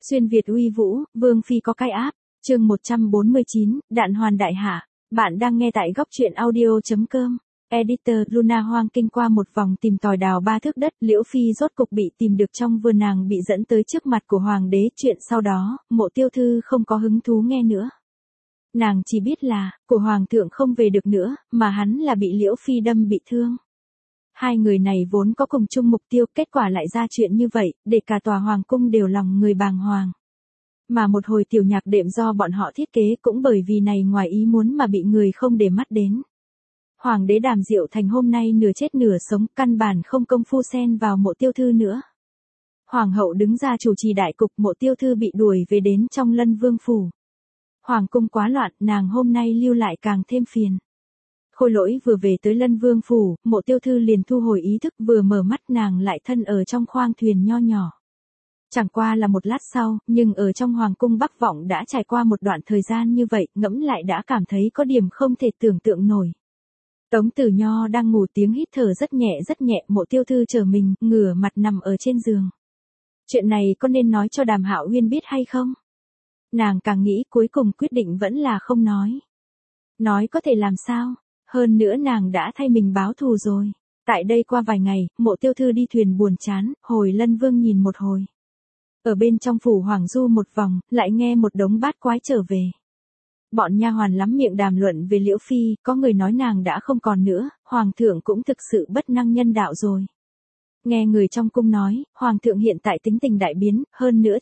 Xuyên Việt uy vũ, Vương Phi có cái áp, chương 149, Đạn Hoàn Đại Hạ. Bạn đang nghe tại góc truyện audio.com. Editor Luna hoang kinh qua một vòng tìm tòi đào ba thước đất, Liễu Phi rốt cục bị tìm được trong vườn, nàng bị dẫn tới trước mặt của hoàng đế. Chuyện sau đó, Mộ Tiêu Thư không có hứng thú nghe nữa. Nàng chỉ biết là, của hoàng thượng không về được nữa, mà hắn là bị Liễu Phi đâm bị thương. Hai người này vốn có cùng chung mục tiêu, kết quả lại ra chuyện như vậy, để cả tòa hoàng cung đều lòng người bàng hoàng. Mà một hồi tiểu nhạc đệm do bọn họ thiết kế cũng bởi vì này ngoài ý muốn mà bị người không để mắt đến. Hoàng đế Đàm Diệu Thành hôm nay nửa chết nửa sống, căn bản không công phu xen vào Mộ Tiêu Thư nữa. Hoàng hậu đứng ra chủ trì đại cục, Mộ Tiêu Thư bị đuổi về đến trong Lân Vương phủ. Hoàng cung quá loạn, nàng hôm nay lưu lại càng thêm phiền. Khôi Lỗi vừa về tới Lân Vương phủ, Mộ Tiêu Thư liền thu hồi ý thức, vừa mở mắt nàng lại thân ở trong khoang thuyền nho nhỏ. Chẳng qua là một lát sau, nhưng ở trong hoàng cung Bắc Vọng đã trải qua một đoạn thời gian như vậy, ngẫm lại đã cảm thấy có điểm không thể tưởng tượng nổi. Tống Tử Nho đang ngủ, tiếng hít thở rất nhẹ, Mộ Tiêu Thư trở mình, ngửa mặt nằm ở trên giường. Chuyện này có nên nói cho Đàm Hạo Uyên biết hay không? Nàng càng nghĩ cuối cùng quyết định vẫn là không nói. Nói có thể làm sao? Hơn nữa nàng đã thay mình báo thù rồi. Tại đây qua vài ngày, Mộ Tiêu Thư đi thuyền buồn chán, hồi Lân Vương nhìn một hồi. Ở bên trong phủ hoàng du một vòng, lại nghe một đống bát quái trở về. Bọn nha hoàn lắm miệng đàm luận về Liễu Phi, có người nói nàng đã không còn nữa, hoàng thượng cũng thực sự bất năng nhân đạo rồi. Nghe người trong cung nói, hoàng thượng hiện tại tính tình đại biến, hơn nữa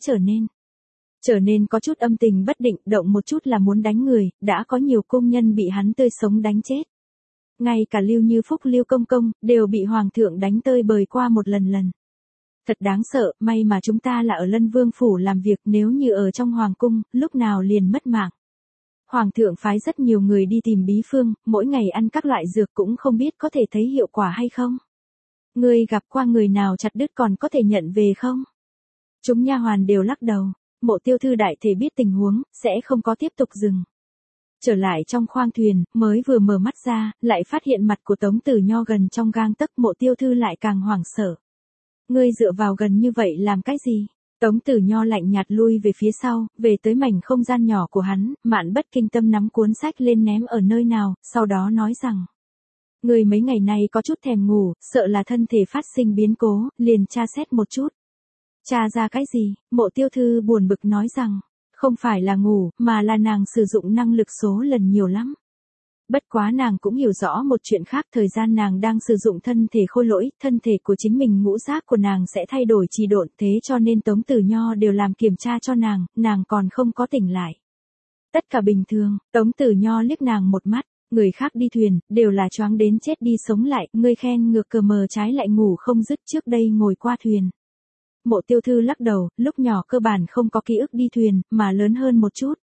trở nên có chút âm tình bất định, động một chút là muốn đánh người, đã có nhiều cung nhân bị hắn tươi sống đánh chết. Ngay cả Lưu Như Phúc, Lưu Công Công, đều bị hoàng thượng đánh tơi bời qua một lần. Thật đáng sợ, may mà chúng ta là ở Lân Vương phủ làm việc, nếu như ở trong hoàng cung, lúc nào liền mất mạng. Hoàng thượng phái rất nhiều người đi tìm bí phương, mỗi ngày ăn các loại dược cũng không biết có thể thấy hiệu quả hay không. Ngươi gặp qua người nào chặt đứt còn có thể nhận về không? Chúng nha hoàn đều lắc đầu. Mộ Tiêu Thư đại thể biết tình huống, sẽ không có tiếp tục dừng. Trở lại trong khoang thuyền, mới vừa mở mắt ra, lại phát hiện mặt của Tống Tử Nho gần trong gang tấc, Mộ Tiêu Thư lại càng hoảng sợ. Ngươi dựa vào gần như vậy làm cái gì? Tống Tử Nho lạnh nhạt lui về phía sau, về tới mảnh không gian nhỏ của hắn, Mạn Bất Kinh Tâm nắm cuốn sách lên ném ở nơi nào, sau đó nói rằng. Ngươi mấy ngày nay có chút thèm ngủ, sợ là thân thể phát sinh biến cố, liền tra xét một chút. Tra ra cái gì? Mộ Tiêu Thư buồn bực nói rằng, không phải là ngủ, mà là nàng sử dụng năng lực số lần nhiều lắm. Bất quá nàng cũng hiểu rõ một chuyện khác, thời gian nàng đang sử dụng thân thể Khôi Lỗi, thân thể của chính mình, ngũ giác của nàng sẽ thay đổi trì độn, thế cho nên Tống Tử Nho đều làm kiểm tra cho nàng còn không có tỉnh lại. Tất cả bình thường, Tống Tử Nho liếc nàng một mắt, người khác đi thuyền, đều là choáng đến chết đi sống lại, ngươi khen ngược cờ mờ trái lại ngủ không dứt, trước đây ngồi qua thuyền. Mộ Tiêu Thư lắc đầu, lúc nhỏ cơ bản không có ký ức đi thuyền, mà lớn hơn một chút.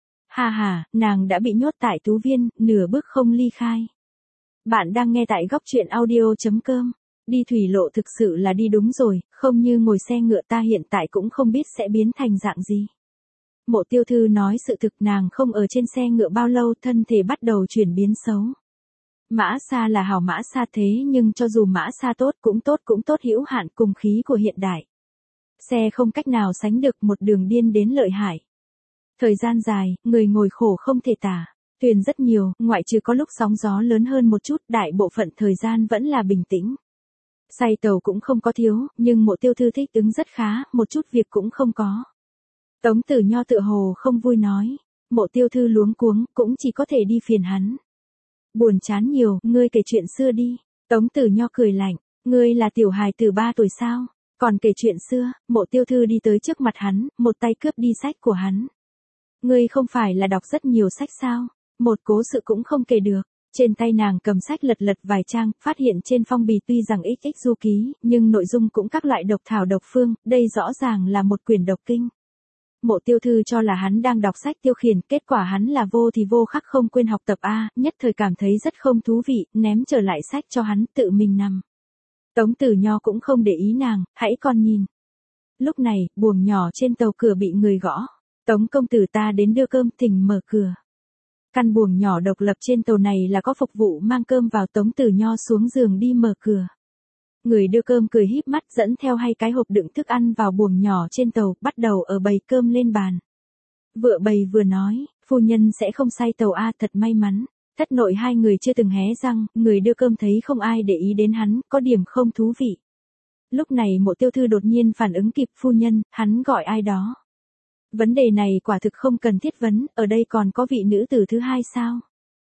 Ha, nàng đã bị nhốt tại Tú Viên, nửa bước không ly khai. Bạn đang nghe tại góc truyện audio.com. Đi thủy lộ thực sự là đi đúng rồi, không như ngồi xe ngựa, ta hiện tại cũng không biết sẽ biến thành dạng gì. Mộ Tiêu Thư nói sự thực, nàng không ở trên xe ngựa bao lâu, thân thể bắt đầu chuyển biến xấu. Mã Sa là hảo mã Sa, thế nhưng cho dù mã Sa tốt cũng tốt hữu hạn, cùng khí của hiện đại. Xe không cách nào sánh được, một đường điên đến lợi hại. Thời gian dài, người ngồi khổ không thể tả. Thuyền rất nhiều, ngoại trừ có lúc sóng gió lớn hơn một chút, đại bộ phận thời gian vẫn là bình tĩnh. Say tàu cũng không có thiếu, nhưng Mộ Tiêu Thư thích ứng rất khá, một chút việc cũng không có. Tống Tử Nho tựa hồ không vui nói. Mộ Tiêu Thư luống cuống, cũng chỉ có thể đi phiền hắn. Buồn chán nhiều, ngươi kể chuyện xưa đi. Tống Tử Nho cười lạnh, ngươi là tiểu hài từ 3 tuổi sao? Còn kể chuyện xưa? Mộ Tiêu Thư đi tới trước mặt hắn, một tay cướp đi sách của hắn. Ngươi không phải là đọc rất nhiều sách sao? Một cố sự cũng không kể được. Trên tay nàng cầm sách lật vài trang, phát hiện trên phong bì tuy rằng XX du ký, nhưng nội dung cũng các loại độc thảo độc phương, đây rõ ràng là một quyển độc kinh. Mộ Tiêu Thư cho là hắn đang đọc sách tiêu khiển, kết quả hắn là vô thì vô khắc không quên học tập a, nhất thời cảm thấy rất không thú vị, ném trở lại sách cho hắn, tự mình nằm. Tống Tử Nho cũng không để ý nàng, hãy con nhìn. Lúc này, buồng nhỏ trên tàu cửa bị người gõ. Tống công tử, ta đến đưa cơm, thỉnh mở cửa. Căn buồng nhỏ độc lập trên tàu này là có phục vụ mang cơm vào, Tống Tử Nho xuống giường đi mở cửa. Người đưa cơm cười híp mắt dẫn theo 2 cái hộp đựng thức ăn vào buồng nhỏ trên tàu, bắt đầu ở bày cơm lên bàn. Vừa bày vừa nói, phu nhân sẽ không say tàu a, thật may mắn. Thất nội 2 người chưa từng hé răng, người đưa cơm thấy không ai để ý đến hắn, có điểm không thú vị. Lúc này Mộ Tiêu Thư đột nhiên phản ứng kịp, phu nhân, hắn gọi ai đó. Vấn đề này quả thực không cần thiết vấn, ở đây còn có vị nữ tử thứ 2 sao?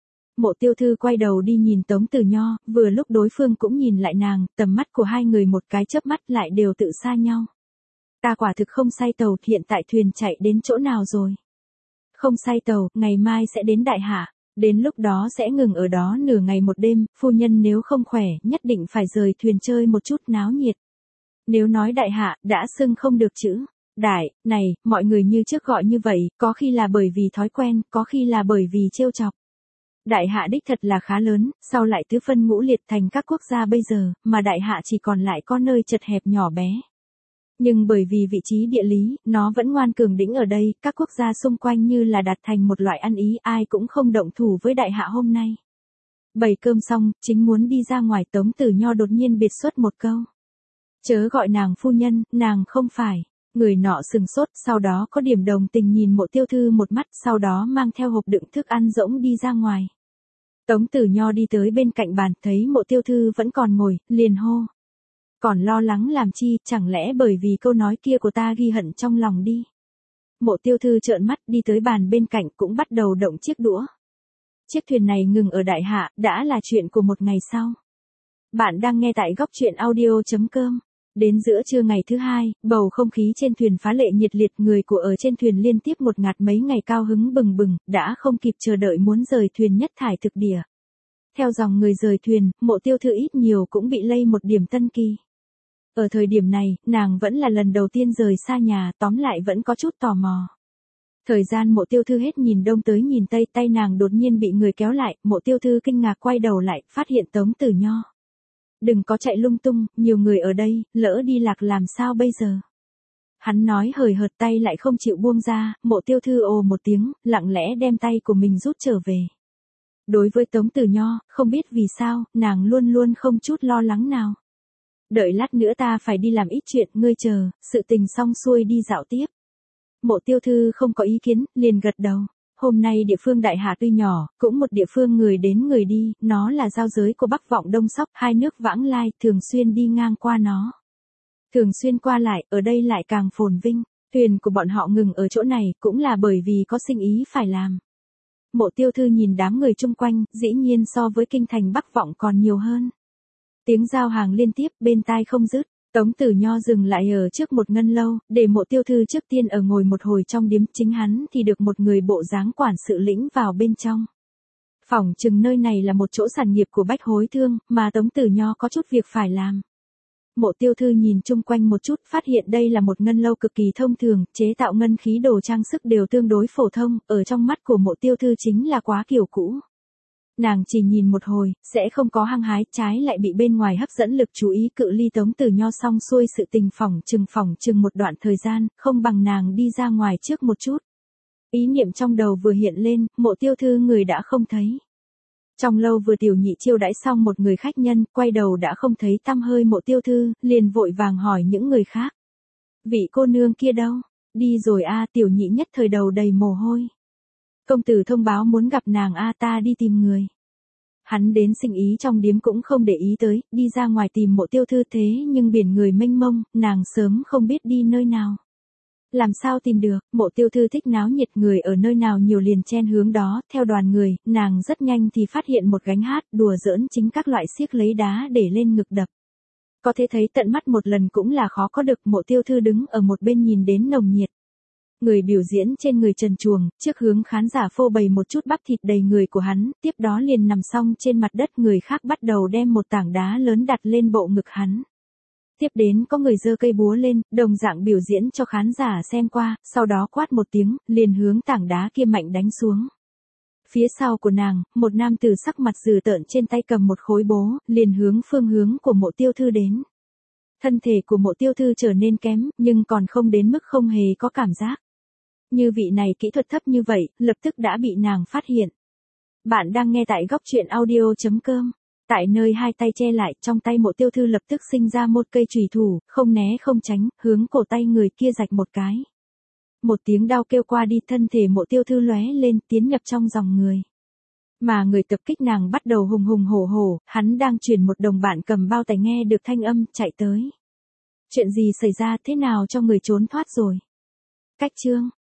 Mộ Tiêu Thư quay đầu đi nhìn Tống Tử Nho, vừa lúc đối phương cũng nhìn lại nàng, tầm mắt của 2 người một cái chớp mắt lại đều tự xa nhau. Ta quả thực không say tàu, hiện tại thuyền chạy đến chỗ nào rồi? Không say tàu, ngày mai sẽ đến Đại Hạ, đến lúc đó sẽ ngừng ở đó nửa ngày một đêm, phu nhân nếu không khỏe, nhất định phải rời thuyền chơi một chút náo nhiệt. Nếu nói Đại Hạ, đã xưng không được chữ đại, này, mọi người như trước gọi như vậy, có khi là bởi vì thói quen, có khi là bởi vì trêu chọc. Đại Hạ đích thật là khá lớn, sau lại tứ phân ngũ liệt thành các quốc gia bây giờ, mà Đại Hạ chỉ còn lại có nơi chật hẹp nhỏ bé. Nhưng bởi vì vị trí địa lý, nó vẫn ngoan cường đĩnh ở đây, các quốc gia xung quanh như là đạt thành một loại ăn ý, ai cũng không động thủ với Đại Hạ hôm nay. Bày cơm xong, chính muốn đi ra ngoài, Tống Tử Nho đột nhiên biệt xuất một câu. Chớ gọi nàng phu nhân, nàng không phải. Người nọ sừng sốt, sau đó có điểm đồng tình nhìn Mộ Tiêu Thư một mắt, sau đó mang theo hộp đựng thức ăn rỗng đi ra ngoài. Tống Tử Nho đi tới bên cạnh bàn, thấy Mộ Tiêu Thư vẫn còn ngồi, liền hô. Còn lo lắng làm chi, chẳng lẽ bởi vì câu nói kia của ta ghi hận trong lòng đi. Mộ Tiêu Thư trợn mắt đi tới bàn bên cạnh cũng bắt đầu động chiếc đũa. Chiếc thuyền này ngừng ở Đại Hạ, đã là chuyện của một ngày sau. Bạn đang nghe tại góc truyện audio.com. Đến giữa trưa ngày thứ 2, bầu không khí trên thuyền phá lệ nhiệt liệt, người của ở trên thuyền liên tiếp một ngạt mấy ngày cao hứng bừng bừng, đã không kịp chờ đợi muốn rời thuyền nhất thải thực địa. Theo dòng người rời thuyền, Mộ Tiêu Thư ít nhiều cũng bị lây một điểm tân kỳ. Ở thời điểm này, nàng vẫn là lần đầu tiên rời xa nhà, tóm lại vẫn có chút tò mò. Thời gian Mộ Tiêu Thư hết nhìn đông tới nhìn tây, tay nàng đột nhiên bị người kéo lại, Mộ Tiêu Thư kinh ngạc quay đầu lại, phát hiện Tống Tử Nho. Đừng có chạy lung tung, nhiều người ở đây, lỡ đi lạc làm sao bây giờ? Hắn nói hời hợt, tay lại không chịu buông ra, Mộ Tiêu Thư ồ một tiếng, lặng lẽ đem tay của mình rút trở về. Đối với Tống Tử Nho, không biết vì sao, nàng luôn luôn không chút lo lắng nào. Đợi lát nữa ta phải đi làm ít chuyện, ngươi chờ, sự tình xong xuôi đi dạo tiếp. Mộ Tiêu Thư không có ý kiến, liền gật đầu. Hôm nay địa phương Đại Hạ tuy nhỏ, cũng một địa phương người đến người đi, nó là giao giới của Bắc Vọng Đông Sóc, 2 nước vãng lai, thường xuyên đi ngang qua nó. Thường xuyên qua lại, ở đây lại càng phồn vinh, thuyền của bọn họ ngừng ở chỗ này, cũng là bởi vì có sinh ý phải làm. Mộ Tiêu Thư nhìn đám người chung quanh, dĩ nhiên so với kinh thành Bắc Vọng còn nhiều hơn. Tiếng giao hàng liên tiếp, bên tai không dứt. Tống Tử Nho dừng lại ở trước một ngân lâu, để Mộ Tiêu Thư trước tiên ở ngồi một hồi trong điếm, chính hắn thì được một người bộ dáng quản sự lĩnh vào bên trong. Phỏng chừng nơi này là một chỗ sản nghiệp của Bách Hối Thương, mà Tống Tử Nho có chút việc phải làm. Mộ Tiêu Thư nhìn chung quanh một chút, phát hiện đây là một ngân lâu cực kỳ thông thường, chế tạo ngân khí đồ trang sức đều tương đối phổ thông, ở trong mắt của Mộ Tiêu Thư chính là quá kiểu cũ. Nàng chỉ nhìn một hồi, sẽ không có hăng hái, trái lại bị bên ngoài hấp dẫn lực chú ý, cự ly Tống Tử Nho xong xuôi sự tình phỏng chừng một đoạn thời gian, không bằng nàng đi ra ngoài trước một chút. Ý niệm trong đầu vừa hiện lên, Mộ Tiêu Thư người đã không thấy. Trong lâu vừa tiểu nhị chiêu đãi xong một người khách nhân, quay đầu đã không thấy tăm hơi Mộ Tiêu Thư, liền vội vàng hỏi những người khác. Vị cô nương kia đâu? Đi rồi a, tiểu nhị nhất thời đầu đầy mồ hôi. Công tử thông báo muốn gặp nàng a, ta đi tìm người. Hắn đến sinh ý trong điếm cũng không để ý tới, đi ra ngoài tìm Mộ Tiêu Thư, thế nhưng biển người mênh mông, nàng sớm không biết đi nơi nào. Làm sao tìm được, Mộ Tiêu Thư thích náo nhiệt, người ở nơi nào nhiều liền chen hướng đó, theo đoàn người, nàng rất nhanh thì phát hiện một gánh hát, đùa giỡn chính các loại xiếc lấy đá để lên ngực đập. Có thể thấy tận mắt một lần cũng là khó có được, Mộ Tiêu Thư đứng ở một bên nhìn đến nồng nhiệt. Người biểu diễn trên người trần truồng, trước hướng khán giả phô bày một chút bắp thịt đầy người của hắn, tiếp đó liền nằm xong trên mặt đất, người khác bắt đầu đem một tảng đá lớn đặt lên bộ ngực hắn. Tiếp đến có người giơ cây búa lên, đồng dạng biểu diễn cho khán giả xem qua, sau đó quát một tiếng, liền hướng tảng đá kia mạnh đánh xuống. Phía sau của nàng, một nam tử sắc mặt dữ tợn trên tay cầm một khối bố, liền hướng phương hướng của Mộ Tiêu Thư đến. Thân thể của Mộ Tiêu Thư trở nên kém, nhưng còn không đến mức không hề có cảm giác. Như vị này kỹ thuật thấp như vậy, lập tức đã bị nàng phát hiện. Bạn đang nghe tại góc truyện audio.com. Tại nơi hai tay che lại, trong tay Mộ Tiêu Thư lập tức sinh ra một cây chùy thủ, không né không tránh, hướng cổ tay người kia rạch một cái. Một tiếng đau kêu qua đi, thân thể Mộ Tiêu Thư lóe lên, tiến nhập trong dòng người. Mà người tập kích nàng bắt đầu hùng hùng hổ hổ, hắn đang chuyển một đồng bạn cầm bao tải nghe được thanh âm, chạy tới. Chuyện gì xảy ra, thế nào cho người trốn thoát rồi? Cách chương